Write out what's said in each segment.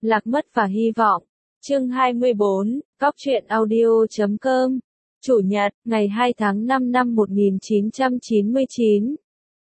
Lạc mất và hy vọng. Chương 24, Cóc truyện audio.com. Chủ nhật, ngày 2 tháng 5 năm 1999.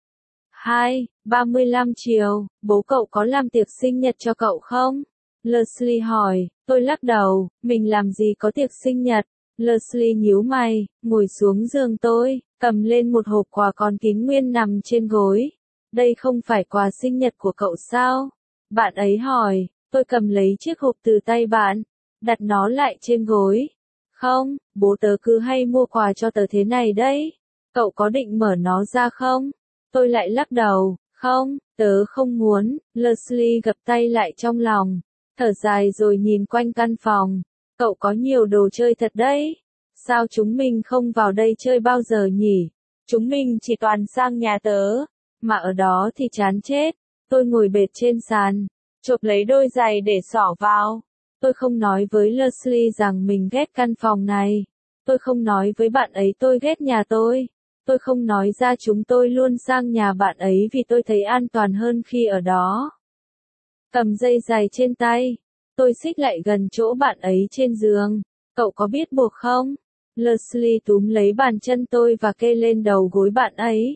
2:35 chiều, bố cậu có làm tiệc sinh nhật cho cậu không? Leslie hỏi, tôi lắc đầu, mình làm gì có tiệc sinh nhật. Leslie nhíu mày, ngồi xuống giường tôi, cầm lên một hộp quà còn kín nguyên nằm trên gối. Đây không phải quà sinh nhật của cậu sao? Bạn ấy hỏi, tôi cầm lấy chiếc hộp từ tay bạn, đặt nó lại trên gối. Không, bố tớ cứ hay mua quà cho tớ thế này đấy. Cậu có định mở nó ra không? Tôi lại lắc đầu, không, tớ không muốn. Leslie gập tay lại trong lòng, thở dài rồi nhìn quanh căn phòng. Cậu có nhiều đồ chơi thật đấy. Sao chúng mình không vào đây chơi bao giờ nhỉ? Chúng mình chỉ toàn sang nhà tớ, mà ở đó thì chán chết. Tôi ngồi bệt trên sàn, chộp lấy đôi giày để xỏ vào. Tôi không nói với Leslie rằng mình ghét căn phòng này. Tôi không nói với bạn ấy tôi ghét nhà tôi. Tôi không nói ra chúng tôi luôn sang nhà bạn ấy vì tôi thấy an toàn hơn khi ở đó. Cầm dây giày trên tay, tôi xích lại gần chỗ bạn ấy trên giường. Cậu có biết buộc không? Leslie túm lấy bàn chân tôi và kê lên đầu gối bạn ấy.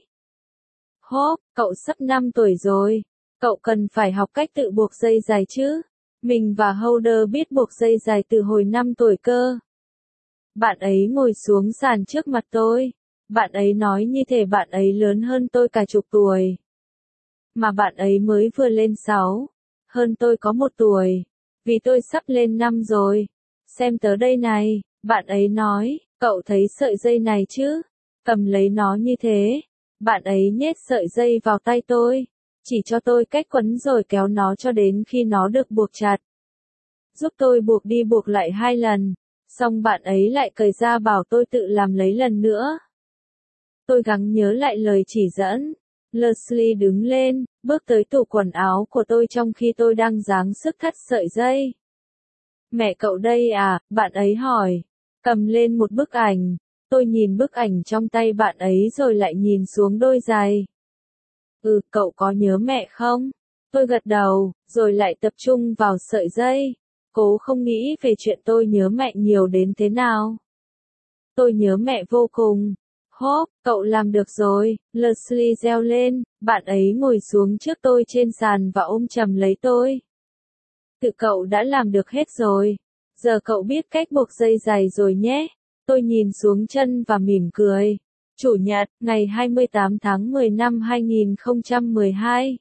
Hốp, cậu sắp 5 tuổi rồi. Cậu cần phải học cách tự buộc dây giày chứ. Mình và Holder biết buộc dây giày từ hồi 5 tuổi cơ. Bạn ấy ngồi xuống sàn trước mặt tôi. Bạn ấy nói như thể bạn ấy lớn hơn tôi cả chục tuổi. Mà bạn ấy mới vừa lên 6. Hơn tôi có 1 tuổi. Vì tôi sắp lên 5 rồi. Xem tớ đây này, bạn ấy nói, cậu thấy sợi dây này chứ? Cầm lấy nó như thế. Bạn ấy nhét sợi dây vào tay tôi. Chỉ cho tôi cách quấn rồi kéo nó cho đến khi nó được buộc chặt. Giúp tôi buộc đi buộc lại 2 lần. Xong bạn ấy lại cởi ra bảo tôi tự làm lấy lần nữa. Tôi gắng nhớ lại lời chỉ dẫn. Leslie đứng lên, bước tới tủ quần áo của tôi trong khi tôi đang giáng sức thắt sợi dây. Mẹ cậu đây à? Bạn ấy hỏi. Cầm lên một bức ảnh. Tôi nhìn bức ảnh trong tay bạn ấy rồi lại nhìn xuống đôi giày. Cậu có nhớ mẹ không? Tôi gật đầu, rồi lại tập trung vào sợi dây. Cố không nghĩ về chuyện tôi nhớ mẹ nhiều đến thế nào. Tôi nhớ mẹ vô cùng. Hốp, cậu làm được rồi. Leslie reo lên, bạn ấy ngồi xuống trước tôi trên sàn và ôm chầm lấy tôi. Tự cậu đã làm được hết rồi. Giờ cậu biết cách buộc dây giày rồi nhé. Tôi nhìn xuống chân và mỉm cười. Chủ nhật, ngày 28 tháng 10 năm 2012.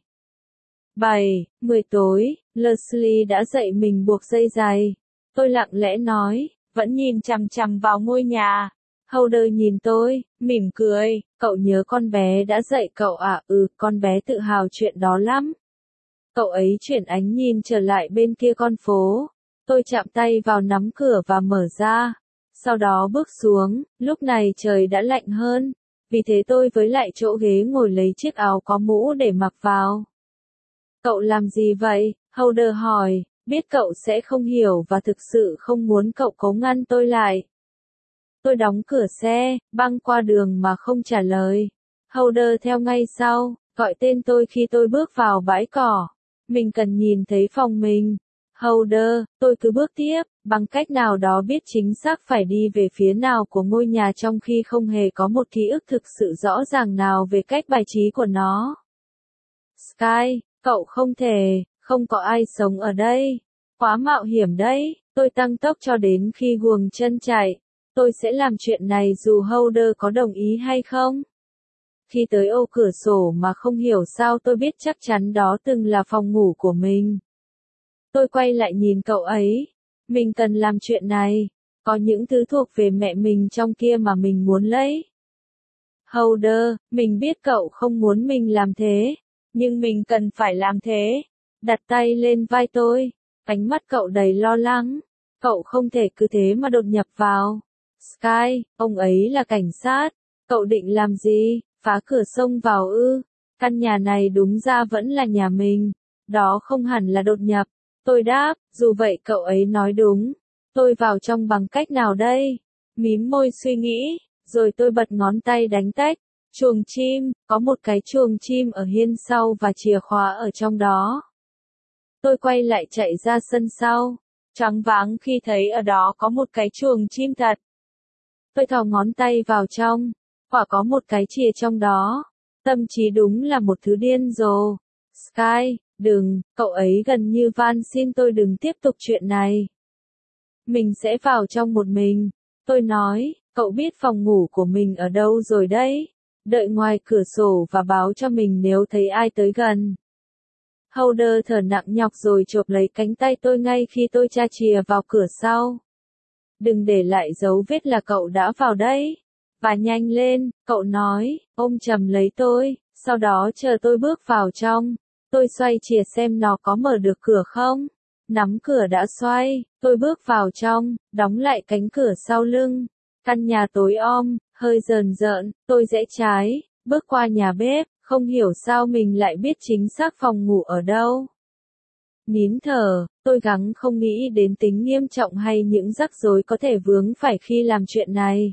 7:10 tối, Leslie đã dạy mình buộc dây giày. Tôi lặng lẽ nói, vẫn nhìn chằm chằm vào ngôi nhà. Holder nhìn tôi, mỉm cười, cậu nhớ con bé đã dạy cậu à? Con bé tự hào chuyện đó lắm. Cậu ấy chuyển ánh nhìn trở lại bên kia con phố. Tôi chạm tay vào nắm cửa và mở ra. Sau đó bước xuống, lúc này trời đã lạnh hơn. Vì thế tôi với lại chỗ ghế ngồi lấy chiếc áo có mũ để mặc vào. Cậu làm gì vậy? Holder hỏi, biết cậu sẽ không hiểu và thực sự không muốn cậu cố ngăn tôi lại. Tôi đóng cửa xe, băng qua đường mà không trả lời. Holder theo ngay sau, gọi tên tôi khi tôi bước vào bãi cỏ. Mình cần nhìn thấy phòng mình. Holder, tôi cứ bước tiếp, bằng cách nào đó biết chính xác phải đi về phía nào của ngôi nhà trong khi không hề có một ký ức thực sự rõ ràng nào về cách bài trí của nó. Sky, cậu không có ai sống ở đây. Quá mạo hiểm đấy. Tôi tăng tốc cho đến khi guồng chân chạy. Tôi sẽ làm chuyện này dù Holder có đồng ý hay không. Khi tới ô cửa sổ mà không hiểu sao tôi biết chắc chắn đó từng là phòng ngủ của mình. Tôi quay lại nhìn cậu ấy. Mình cần làm chuyện này. Có những thứ thuộc về mẹ mình trong kia mà mình muốn lấy. Holder, mình biết cậu không muốn mình làm thế. Nhưng mình cần phải làm thế. Đặt tay lên vai tôi. Ánh mắt cậu đầy lo lắng. Cậu không thể cứ thế mà đột nhập vào. Sky, ông ấy là cảnh sát. Cậu định làm gì? Phá cửa xông vào ư? Căn nhà này đúng ra vẫn là nhà mình. Đó không hẳn là đột nhập. Tôi đáp, dù vậy cậu ấy nói đúng. Tôi vào trong bằng cách nào đây? Mím môi suy nghĩ, rồi tôi bật ngón tay đánh tách. Chuồng chim, có một cái chuồng chim ở hiên sau và chìa khóa ở trong đó. Tôi quay lại chạy ra sân sau, choáng váng khi thấy ở đó có một cái chuồng chim thật. Tôi thò ngón tay vào trong, quả có một cái chìa trong đó. Tâm trí đúng là một thứ điên rồ. Sky, đừng, cậu ấy gần như van xin tôi đừng tiếp tục chuyện này. Mình sẽ vào trong một mình. Tôi nói, cậu biết phòng ngủ của mình ở đâu rồi đấy. Đợi ngoài cửa sổ và báo cho mình nếu thấy ai tới gần. Holder thở nặng nhọc rồi chộp lấy cánh tay tôi ngay khi tôi tra chìa vào cửa sau. Đừng để lại dấu vết là cậu đã vào đấy. Và nhanh lên, cậu nói, ôm chầm lấy tôi, sau đó chờ tôi bước vào trong. Tôi xoay chìa xem nó có mở được cửa không. Nắm cửa đã xoay, tôi bước vào trong, đóng lại cánh cửa sau lưng. Căn nhà tối om, hơi rờn rợn, tôi rẽ trái, bước qua nhà bếp, không hiểu sao mình lại biết chính xác phòng ngủ ở đâu. Nín thở, tôi gắng không nghĩ đến tính nghiêm trọng hay những rắc rối có thể vướng phải khi làm chuyện này.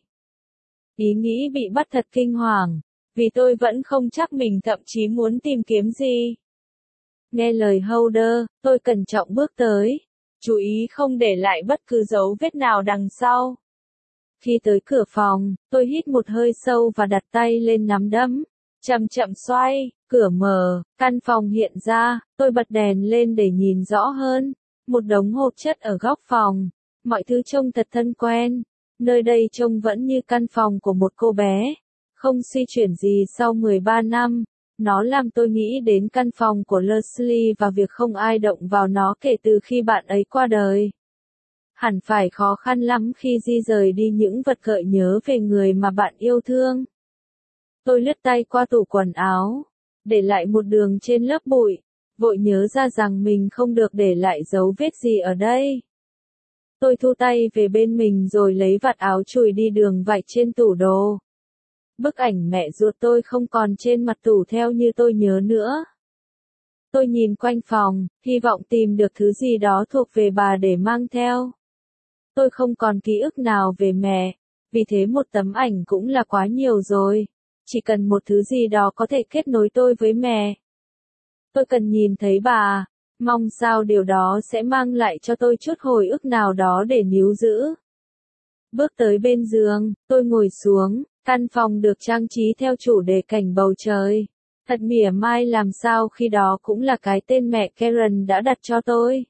Ý nghĩ bị bắt thật kinh hoàng, vì tôi vẫn không chắc mình thậm chí muốn tìm kiếm gì. Nghe lời Holder, tôi cẩn trọng bước tới, chú ý không để lại bất cứ dấu vết nào đằng sau. Khi tới cửa phòng, tôi hít một hơi sâu và đặt tay lên nắm đấm. Chậm chậm xoay, cửa mở, căn phòng hiện ra, tôi bật đèn lên để nhìn rõ hơn. Một đống hộp chất ở góc phòng. Mọi thứ trông thật thân quen. Nơi đây trông vẫn như căn phòng của một cô bé. Không suy chuyển gì sau 13 năm. Nó làm tôi nghĩ đến căn phòng của Leslie và việc không ai động vào nó kể từ khi bạn ấy qua đời. Hẳn phải khó khăn lắm khi di rời đi những vật gợi nhớ về người mà bạn yêu thương. Tôi lướt tay qua tủ quần áo, để lại một đường trên lớp bụi, vội nhớ ra rằng mình không được để lại dấu vết gì ở đây. Tôi thu tay về bên mình rồi lấy vạt áo chùi đi đường vạch trên tủ đồ. Bức ảnh mẹ ruột tôi không còn trên mặt tủ theo như tôi nhớ nữa. Tôi nhìn quanh phòng, hy vọng tìm được thứ gì đó thuộc về bà để mang theo. Tôi không còn ký ức nào về mẹ, vì thế một tấm ảnh cũng là quá nhiều rồi. Chỉ cần một thứ gì đó có thể kết nối tôi với mẹ. Tôi cần nhìn thấy bà, mong sao điều đó sẽ mang lại cho tôi chút hồi ức nào đó để níu giữ. Bước tới bên giường, tôi ngồi xuống, căn phòng được trang trí theo chủ đề cảnh bầu trời. Thật mỉa mai làm sao khi đó cũng là cái tên mẹ Karen đã đặt cho tôi.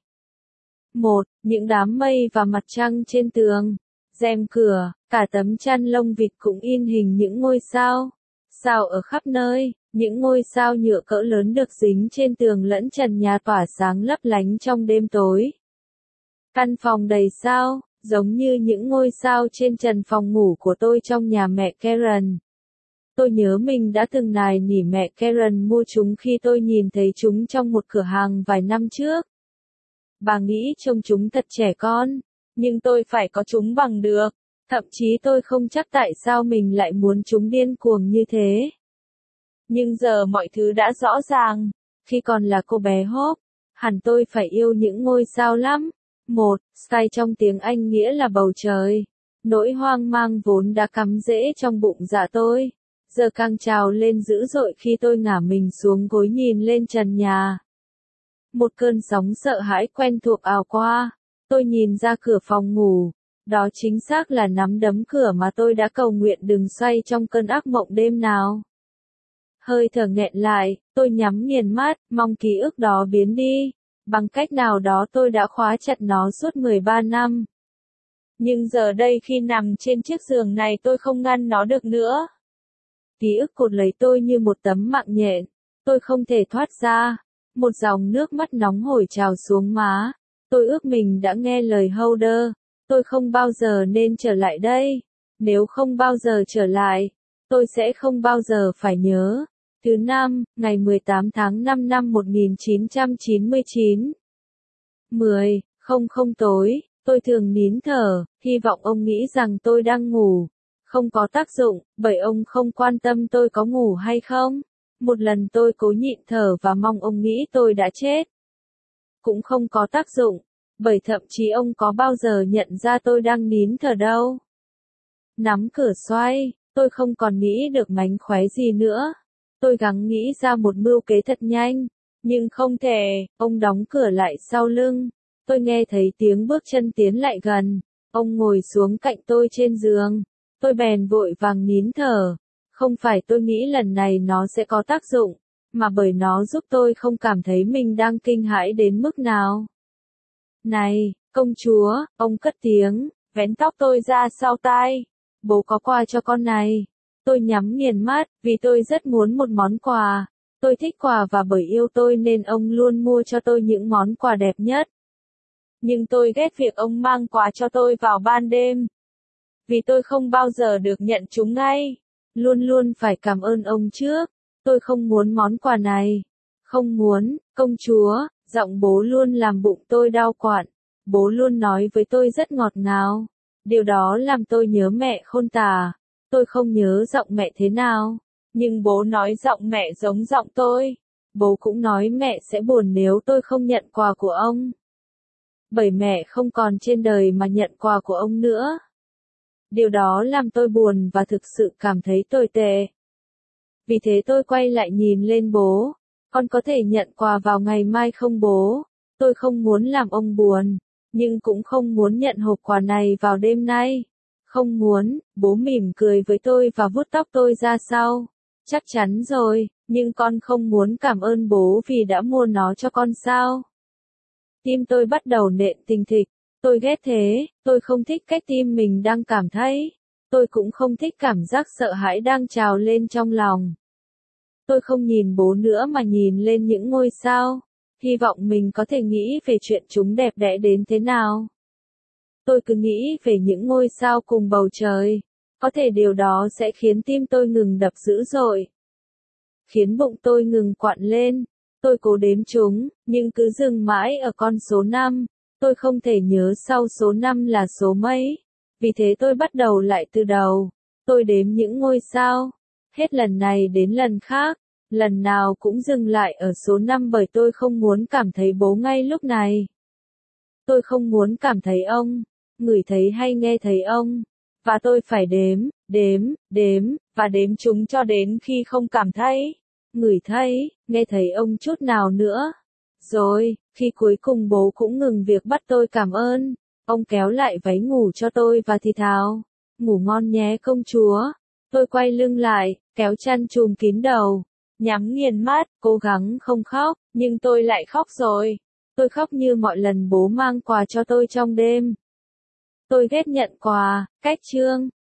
Những đám mây và mặt trăng trên tường. Rèm cửa, cả tấm chăn lông vịt cũng in hình những ngôi sao. Sao ở khắp nơi, những ngôi sao nhựa cỡ lớn được dính trên tường lẫn trần nhà tỏa sáng lấp lánh trong đêm tối. Căn phòng đầy sao, giống như những ngôi sao trên trần phòng ngủ của tôi trong nhà mẹ Karen. Tôi nhớ mình đã từng nài nỉ mẹ Karen mua chúng khi tôi nhìn thấy chúng trong một cửa hàng vài năm trước. Bà nghĩ trông chúng thật trẻ con, nhưng tôi phải có chúng bằng được. Thậm chí tôi không chắc tại sao mình lại muốn chúng điên cuồng như thế. Nhưng giờ mọi thứ đã rõ ràng. Khi còn là cô bé Hope, hẳn tôi phải yêu những ngôi sao lắm. Sky trong tiếng Anh nghĩa là bầu trời. Nỗi hoang mang vốn đã cắm rễ trong bụng dạ tôi, giờ càng trào lên dữ dội khi tôi ngả mình xuống gối nhìn lên trần nhà. Một cơn sóng sợ hãi quen thuộc ào qua. Tôi nhìn ra cửa phòng ngủ. Đó chính xác là nắm đấm cửa mà tôi đã cầu nguyện đừng xoay trong cơn ác mộng đêm nào. Hơi thở nghẹn lại, tôi nhắm nghiền mắt, mong ký ức đó biến đi. Bằng cách nào đó tôi đã khóa chặt nó suốt 13 năm. Nhưng giờ đây khi nằm trên chiếc giường này tôi không ngăn nó được nữa. Ký ức cột lấy tôi như một tấm mạng nhện. Tôi không thể thoát ra. Một dòng nước mắt nóng hổi trào xuống má. Tôi ước mình đã nghe lời Holder. Tôi không bao giờ nên trở lại đây. Nếu không bao giờ trở lại, tôi sẽ không bao giờ phải nhớ. Thứ năm, ngày 18 tháng 5 năm 1999. 10:00 tối, tôi thường nín thở, hy vọng ông nghĩ rằng tôi đang ngủ. Không có tác dụng, bởi ông không quan tâm tôi có ngủ hay không. Một lần tôi cố nhịn thở và mong ông nghĩ tôi đã chết. Cũng không có tác dụng, bởi thậm chí ông có bao giờ nhận ra tôi đang nín thở đâu. Nắm cửa xoay, tôi không còn nghĩ được mánh khóe gì nữa. Tôi gắng nghĩ ra một mưu kế thật nhanh. Nhưng không thể, ông đóng cửa lại sau lưng. Tôi nghe thấy tiếng bước chân tiến lại gần. Ông ngồi xuống cạnh tôi trên giường. Tôi bèn vội vàng nín thở. Không phải tôi nghĩ lần này nó sẽ có tác dụng, mà bởi nó giúp tôi không cảm thấy mình đang kinh hãi đến mức nào. Này, công chúa, ông cất tiếng, vén tóc tôi ra sau tai. Bố có quà cho con này. Tôi nhắm nghiền mắt, vì tôi rất muốn một món quà. Tôi thích quà và bởi yêu tôi nên ông luôn mua cho tôi những món quà đẹp nhất. Nhưng tôi ghét việc ông mang quà cho tôi vào ban đêm. Vì tôi không bao giờ được nhận chúng ngay. Luôn luôn phải cảm ơn ông trước. Tôi không muốn món quà này. Không muốn, công chúa, giọng bố luôn làm bụng tôi đau quặn. Bố luôn nói với tôi rất ngọt ngào. Điều đó làm tôi nhớ mẹ khôn tả. Tôi không nhớ giọng mẹ thế nào. Nhưng bố nói giọng mẹ giống giọng tôi. Bố cũng nói mẹ sẽ buồn nếu tôi không nhận quà của ông. Bởi mẹ không còn trên đời mà nhận quà của ông nữa. Điều đó làm tôi buồn và thực sự cảm thấy tồi tệ. Vì thế tôi quay lại nhìn lên bố. Con có thể nhận quà vào ngày mai không bố? Tôi không muốn làm ông buồn, nhưng cũng không muốn nhận hộp quà này vào đêm nay. Không muốn, bố mỉm cười với tôi và vuốt tóc tôi ra sau. Chắc chắn rồi, nhưng con không muốn cảm ơn bố vì đã mua nó cho con sao? Tim tôi bắt đầu nện thình thịch. Tôi ghét thế, tôi không thích cách tim mình đang cảm thấy. Tôi cũng không thích cảm giác sợ hãi đang trào lên trong lòng. Tôi không nhìn bố nữa mà nhìn lên những ngôi sao. Hy vọng mình có thể nghĩ về chuyện chúng đẹp đẽ đến thế nào. Tôi cứ nghĩ về những ngôi sao cùng bầu trời. Có thể điều đó sẽ khiến tim tôi ngừng đập dữ dội. Khiến bụng tôi ngừng quặn lên. Tôi cố đếm chúng, nhưng cứ dừng mãi ở con số 5. Tôi không thể nhớ sau số 5 là số mấy. Vì thế tôi bắt đầu lại từ đầu. Tôi đếm những ngôi sao. Hết lần này đến lần khác. Lần nào cũng dừng lại ở số 5 bởi tôi không muốn cảm thấy bố ngay lúc này. Tôi không muốn cảm thấy ông, ngửi thấy hay nghe thấy ông. Và tôi phải đếm, và đếm chúng cho đến khi không cảm thấy, ngửi thấy, nghe thấy ông chút nào nữa. Rồi, khi cuối cùng bố cũng ngừng việc bắt tôi cảm ơn, ông kéo lại váy ngủ cho tôi và thì thào, ngủ ngon nhé công chúa. Tôi quay lưng lại, kéo chăn trùm kín đầu, nhắm nghiền mắt, cố gắng không khóc, nhưng tôi lại khóc rồi. Tôi khóc như mọi lần bố mang quà cho tôi trong đêm. Tôi ghét nhận quà, cách chương.